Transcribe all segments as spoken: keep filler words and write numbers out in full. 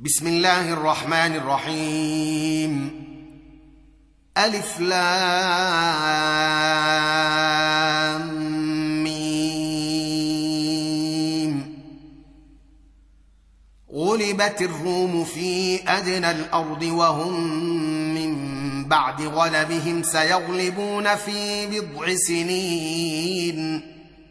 بسم الله الرحمن الرحيم. ألف لام ميم. غلبت الروم في أدنى الأرض وهم من بعد غلبهم سيغلبون في بضع سنين.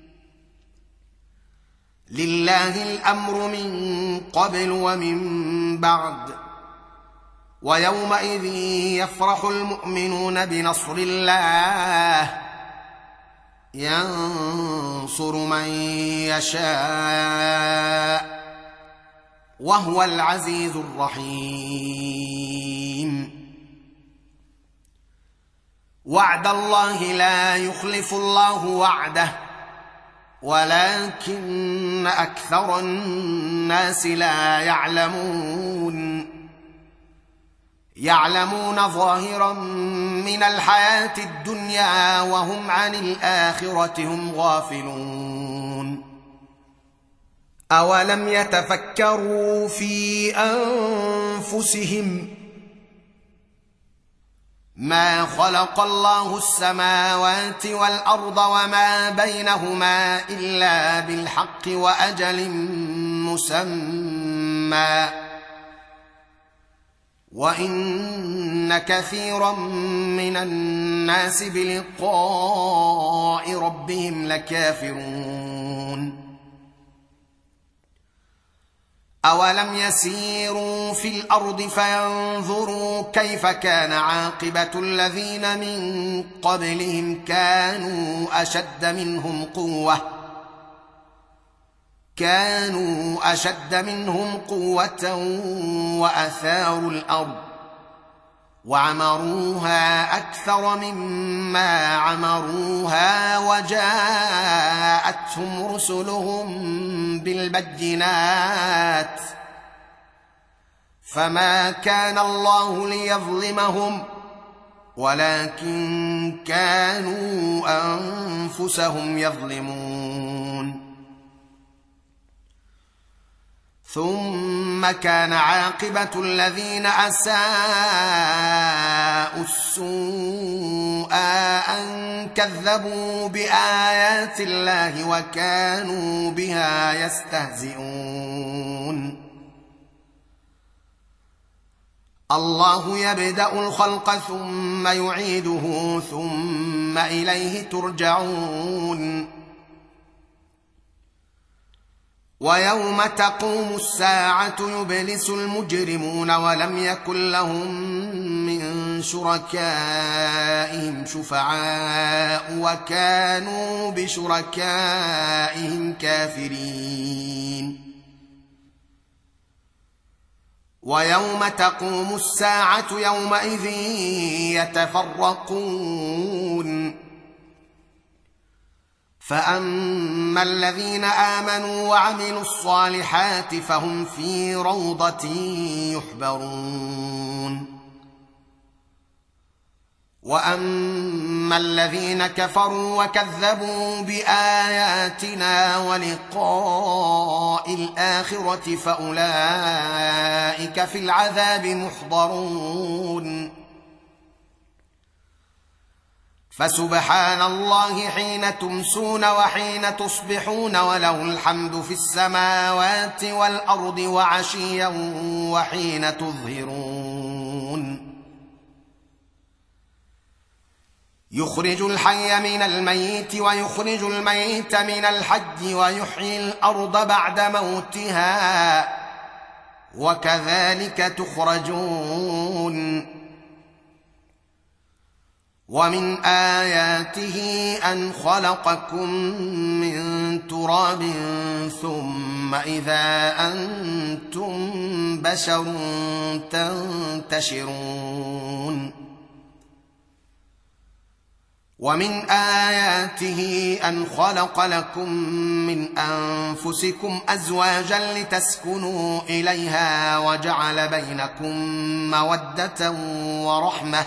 لله الأمر من قبل ومن بعد، ويومئذ يفرح المؤمنون بنصر الله ينصر من يشاء وهو العزيز الرحيم. وعد الله لا يخلف الله وعده ولكن أكثر الناس لا يعلمون. يعلمون ظاهرا من الحياة الدنيا وهم عن الآخرة هم غافلون. أولم يتفكروا في أنفسهم ما خلق الله السماوات والأرض وما بينهما إلا بالحق وأجل مسمى، وإن كثيرا من الناس بلقاء ربهم لكافرون. أولم يسيروا في الأرض فينظروا كيف كان عاقبة الذين من قبلهم كانوا أشد منهم قوة كانوا أشد منهم قوة وأثاروا الأرض وعمروها أكثر مما عمروها وجاءتهم رسلهم بالبينات فما كان الله ليظلمهم ولكن كانوا أنفسهم يظلمون. ثم كان عاقبة الذين أساءوا السوء أن كذبوا بآيات الله وكانوا بها يستهزئون. الله يبدأ الخلق ثم يعيده ثم إليه ترجعون. ويوم تقوم الساعة يبلس المجرمون ولم يكن لهم من شركائهم شفعاء وكانوا بشركائهم كافرين. ويوم تقوم الساعة يومئذ يتفرقون، فأما الذين آمنوا وعملوا الصالحات فهم في روضة يحبرون. وأما الذين كفروا وكذبوا بآياتنا ولقاء الآخرة فأولئك في العذاب محضرون. فسبحان الله حين تمسون وحين تصبحون وله الحمد في السماوات والأرض وعشيا وحين تظهرون. يخرج الحي من الميت ويخرج الميت من الحي ويحيي الأرض بعد موتها وكذلك تخرجون. ومن آياته أن خلقكم من تراب ثم إذا أنتم بشر تنتشرون. ومن آياته أن خلق لكم من أنفسكم أزواجا لتسكنوا إليها وجعل بينكم مودة ورحمة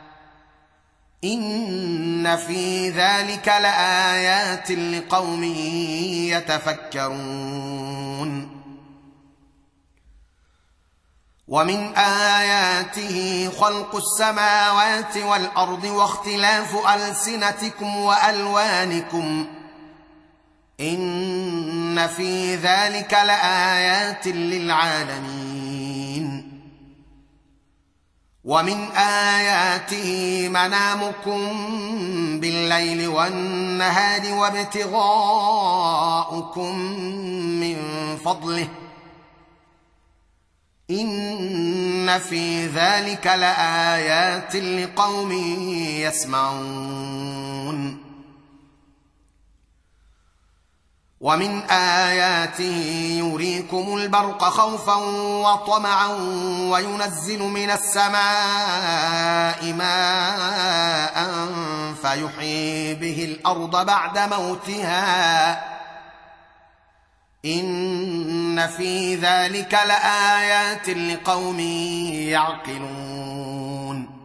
إن في ذلك لآيات لقوم يتفكرون. ومن آياته خلق السماوات والأرض واختلاف ألسنتكم وألوانكم إن في ذلك لآيات للعالمين ومن آياته منامكم بالليل والنهار وابتغاؤكم من فضله إن في ذلك لآيات لقوم يسمعون ومن آياته يريكم البرق خوفا وطمعا وينزل من السماء ماء فيحيي به الأرض بعد موتها إن في ذلك لآيات لقوم يعقلون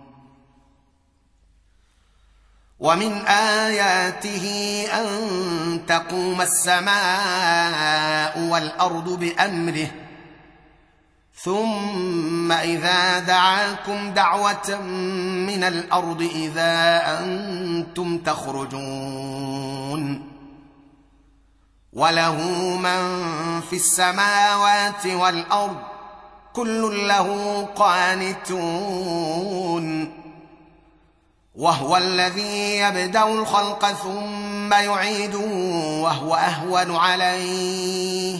ومن آياته أن تقوم السماء والأرض بأمره ثم إذا دعاكم دعوة من الأرض إذا أنتم تخرجون وله من في السماوات والأرض كل له قانتون وهو الذي يبدأ الخلق ثم يعيده وهو أهون عليه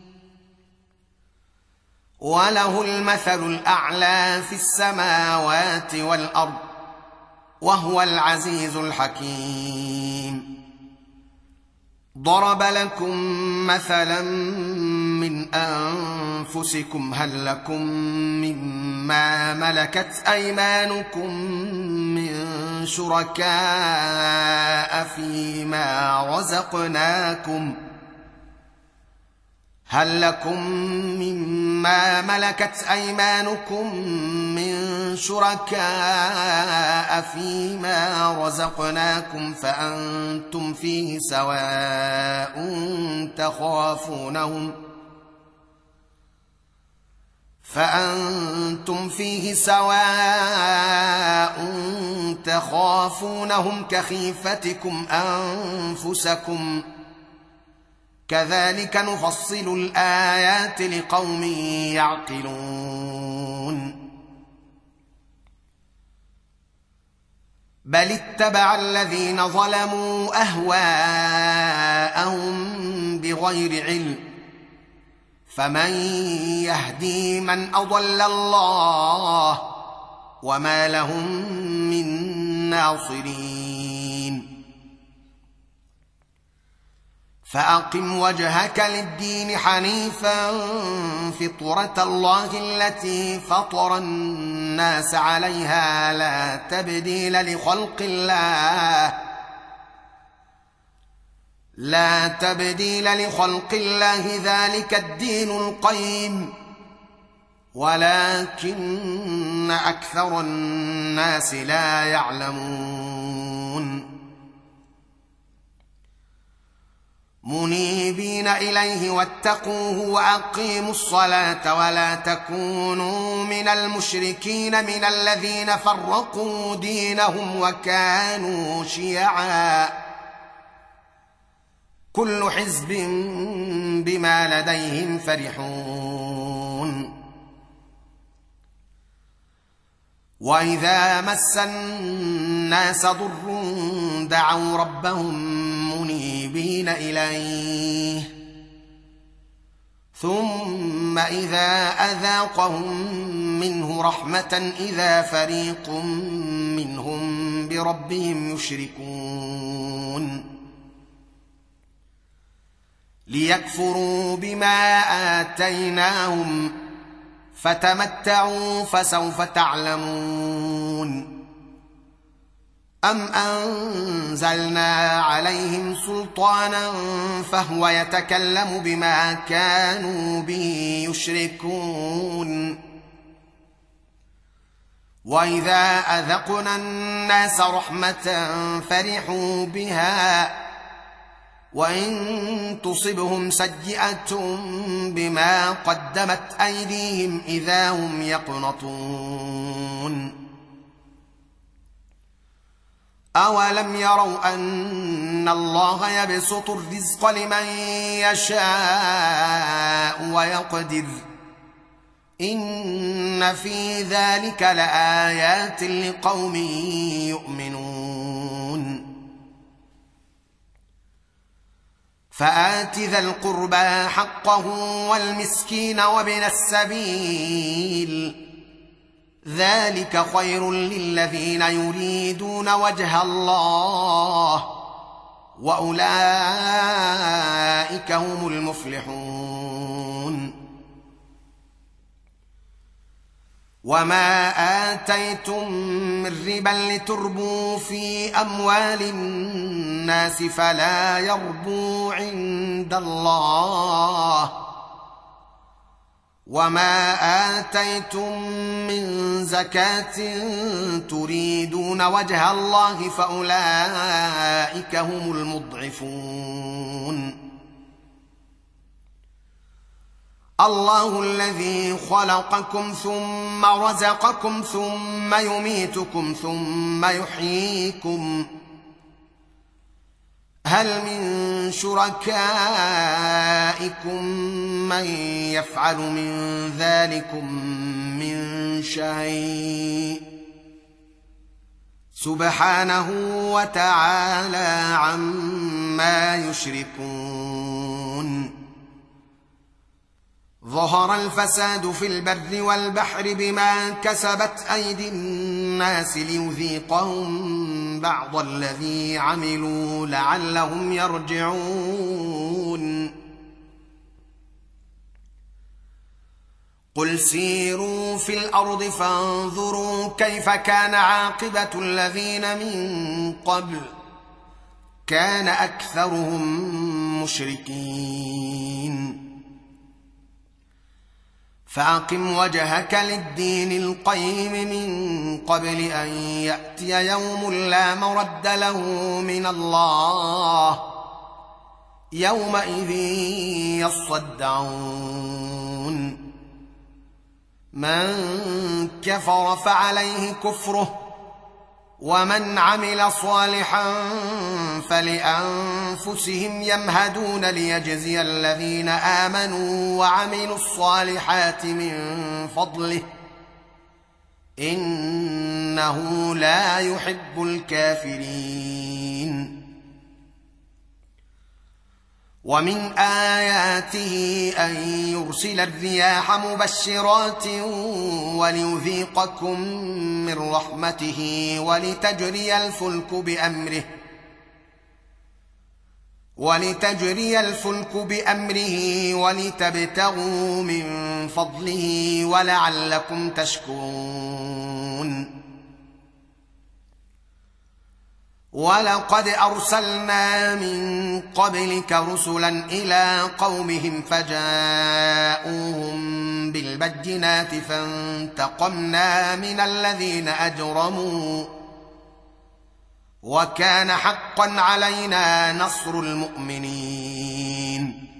وله المثل الأعلى في السماوات والأرض وهو العزيز الحكيم ضرب لكم مثلا من أنفسكم هل لكم مما ملكت أيمانكم من شركاء فيما رزقناكم هل لكم مما ملكت أيمانكم من شركاء فيما رزقناكم فأنتم فيه سواء تخافونهم فأنتم فيه سواء تخافونهم كخيفتكم أنفسكم كذلك نفصل الآيات لقوم يعقلون بل اتبع الذين ظلموا أهواءهم بغير علم فمن يهدي من أضل الله وما لهم من ناصرين فأقم وجهك للدين حنيفا فطرة الله التي فطر الناس عليها لا تبديل لخلق الله لا تبديل لخلق الله ذلك الدين القيم ولكن أكثر الناس لا يعلمون منيبين إليه واتقوه وأقيموا الصلاة ولا تكونوا من المشركين من الذين فرقوا دينهم وكانوا شيعا كل حزب بما لديهم فرحون وإذا مس الناس ضر دعوا ربهم منيبين إليه ثم إذا أذاقهم منه رحمة إذا فريق منهم بربهم يشركون ليكفروا بما آتيناهم فتمتعوا فسوف تعلمون أم أنزلنا عليهم سلطانا فهو يتكلم بما كانوا به يشركون وإذا أذقنا الناس رحمة فرحوا بها وإن تصبهم سيئة بما قدمت أيديهم إذا هم يقنطون أولم يروا أن الله يبسط الرزق لمن يشاء ويقدر إن في ذلك لآيات لقوم يؤمنون فآت ذا القربى حقه والمسكين وابن السبيل ذلك خير للذين يريدون وجه الله وأولئك هم المفلحون وما آتيتم من ربا لتربوا في أموال الناس فلا يربو عند الله وما آتيتم من زكاة تريدون وجه الله فأولئك هم المضعفون الله الذي خلقكم ثم رزقكم ثم يميتكم ثم يحييكم هل من شركائكم من يفعل من ذلكم من شيء سبحانه وتعالى عما يشركون ظهر الفساد في البر والبحر بما كسبت أيدي الناس ليذيقهم بعض الذي عملوا لعلهم يرجعون قل سيروا في الأرض فانظروا كيف كان عاقبة الذين من قبل كان أكثرهم مشركين فأقم وجهك للدين القيم من قبل أن يأتي يوم لا مرد له من الله يومئذ يصدعون من كفر فعليه كفره ومن عمل صالحا فلأنفسهم يمهدون ليجزي الذين آمنوا وعملوا الصالحات من فضله إنه لا يحب الكافرين ومن آياته أن يرسل الرياح مبشرات وليذيقكم من رحمته ولتجري الفلك بأمره ولتجري الفلك بأمره ولتبتغوا من فضله ولعلكم تشكرون ولقد أرسلنا من قبلك رسلا إلى قومهم فجاءوهم بالبينات فانتقمنا من الذين أجرموا وكان حقا علينا نصر المؤمنين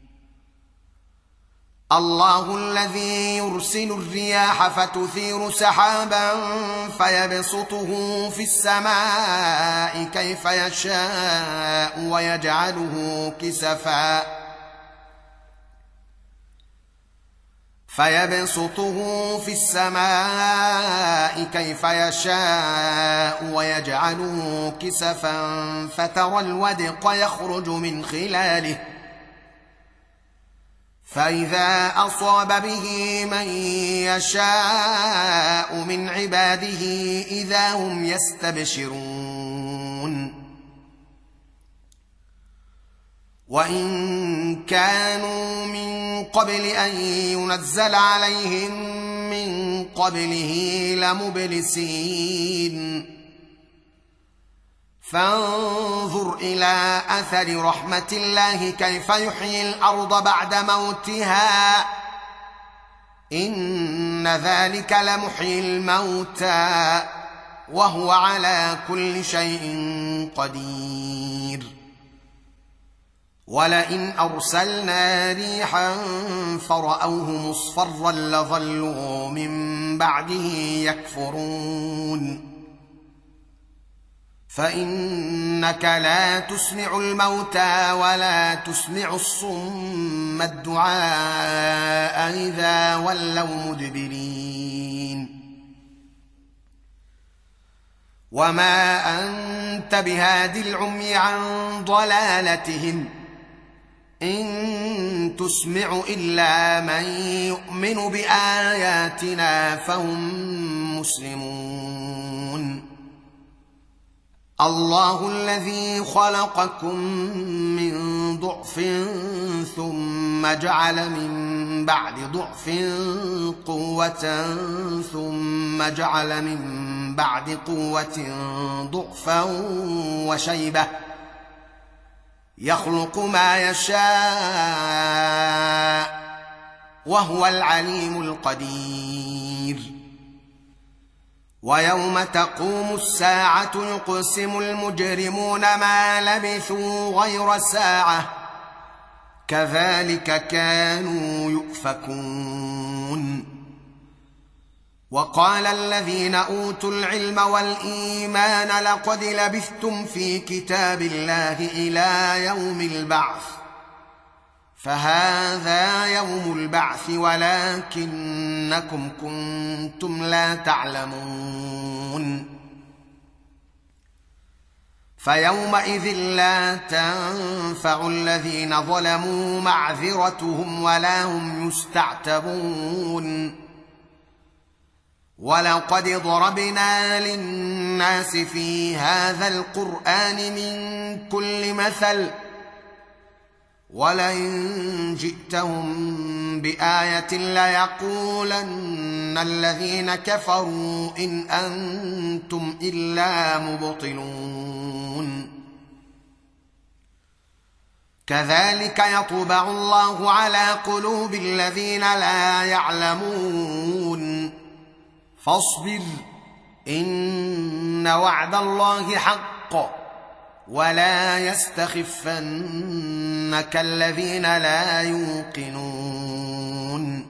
الله الذي يرسل الرياح فتثير سحابا فيبسطه في السماء كيف يشاء ويجعله كسفا فيبسطه في السماء كيف يشاء ويجعله كسفا فترى الودق يخرج من خلاله فإذا أصاب به من يشاء من عباده إذا هم يستبشرون وإن كانوا من قبل أن ينزل عليهم من قبله لمبلسين فانظر إلى أثر رحمة الله كيف يحيي الأرض بعد موتها إن ذلك لمحيي الموتى وهو على كل شيء قدير ولئن أرسلنا ريحا فرأوه مصفرا لظلوا من بعده يكفرون فإنك لا تسمع الموتى ولا تسمع الصم الدعاء إذا ولوا مدبرين وما أنت بهاد العمي عن ضلالتهم إن تسمع إلا من يؤمن بآياتنا فهم مسلمون الله الذي خلقكم من ضعف ثم جعل من بعد ضعف قوة ثم جعل من بعد قوة ضعفا وشيبة يخلق ما يشاء وهو العليم القدير ويوم تقوم الساعة يقسم المجرمون ما لبثوا غير ساعة كذلك كانوا يؤفكون وقال الذين أوتوا العلم والإيمان لقد لبثتم في كتاب الله إلى يوم البعث فهذا يوم البعث ولكنكم كنتم لا تعلمون فيومئذ لا تنفع الذين ظلموا معذرتهم ولا هم يستعتبون ولقد ضربنا للناس في هذا القرآن من كل مثل ولئن جئتهم بآية ليقولن الذين كفروا إن أنتم إلا مبطلون كذلك يطبع الله على قلوب الذين لا يعلمون فاصبر إن وعد الله حق ولا يستخفنك الذين لا يوقنون